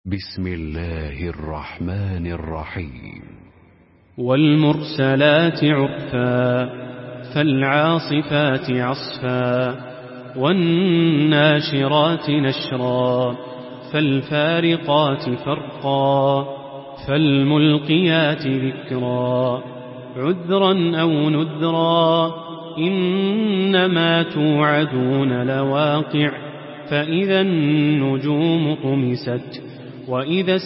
بسم الله الرحمن الرحيم. والمرسلات عرفا فالعاصفات عصفا والناشرات نشرا فالفارقات فرقا فالملقيات ذكرا عذرا أو نذرا إنما توعدون لواقع فإذا النجوم طمست وإذا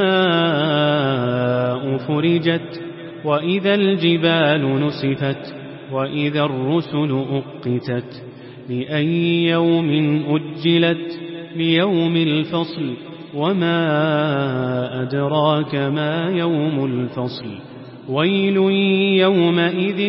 السماء فرجت وإذا الجبال نسفت وإذا الرسل أقتت لأي يوم أجلت ليوم الفصل وما أدراك ما يوم الفصل ويل يومئذ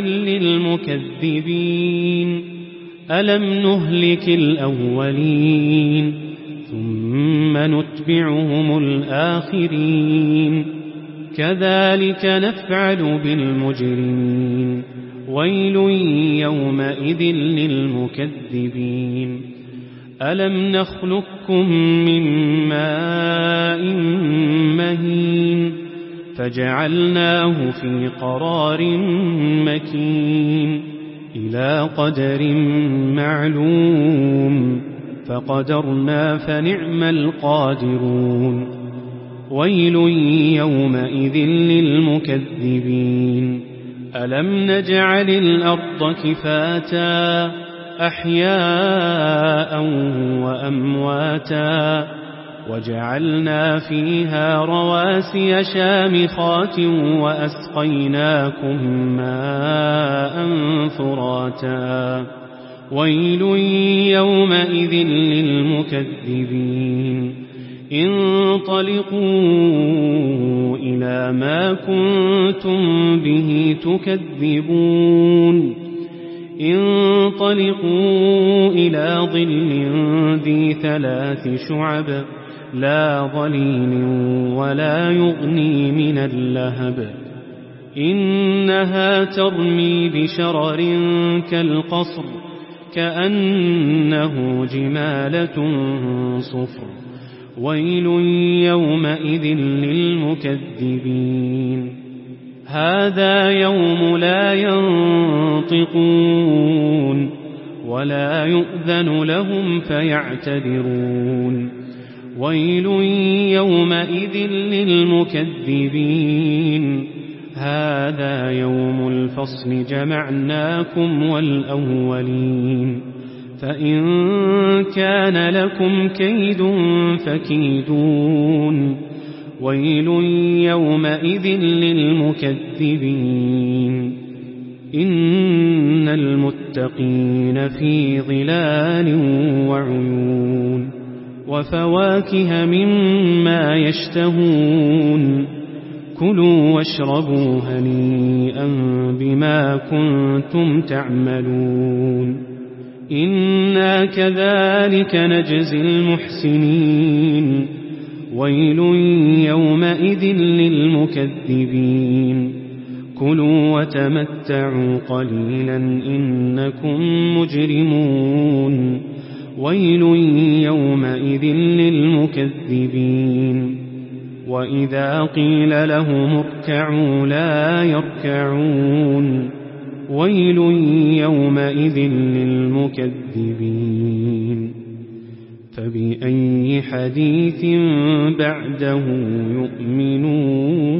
للمكذبين ألم نهلك الأولين ثم نتبعهم الآخرين كذلك نفعل بالمجرمين ويل يومئذ للمكذبين ألم نخلقكم من ماء مهين فجعلناه في قرار مكين إلى قدر معلوم فقدرنا فنعم القادرون ويل يومئذ للمكذبين ألم نجعل الأرض كفاتا أحياء وأمواتا وجعلنا فيها رواسي شامخات وأسقيناكم ماء فراتا ويل يومئذ للمكذبين انطلقوا إلى ما كنتم به تكذبون انطلقوا إلى ظل ذي 3 شعب لا ظليل ولا يغني من اللهب إنها ترمي بشرر كالقصر كأنه جمالة صفر ويل يومئذ للمكذبين هذا يوم لا ينطقون ولا يؤذن لهم فيعتذرون ويل يومئذ للمكذبين هذا يوم الفصل جمعناكم والأولين فإن كان لكم كيد فكيدون ويل يومئذ للمكذبين إن المتقين في ظلال وعيون وفواكه مما يشتهون كلوا واشربوا هنيئا بما كنتم تعملون إنا كذلك نجزي المحسنين ويل يومئذ للمكذبين كلوا وتمتعوا قليلا إنكم مجرمون ويل يومئذ للمكذبين وإذا قيل لهم اركعوا لا يركعون ويل يومئذ للمكذبين فبأي حديث بعده يؤمنون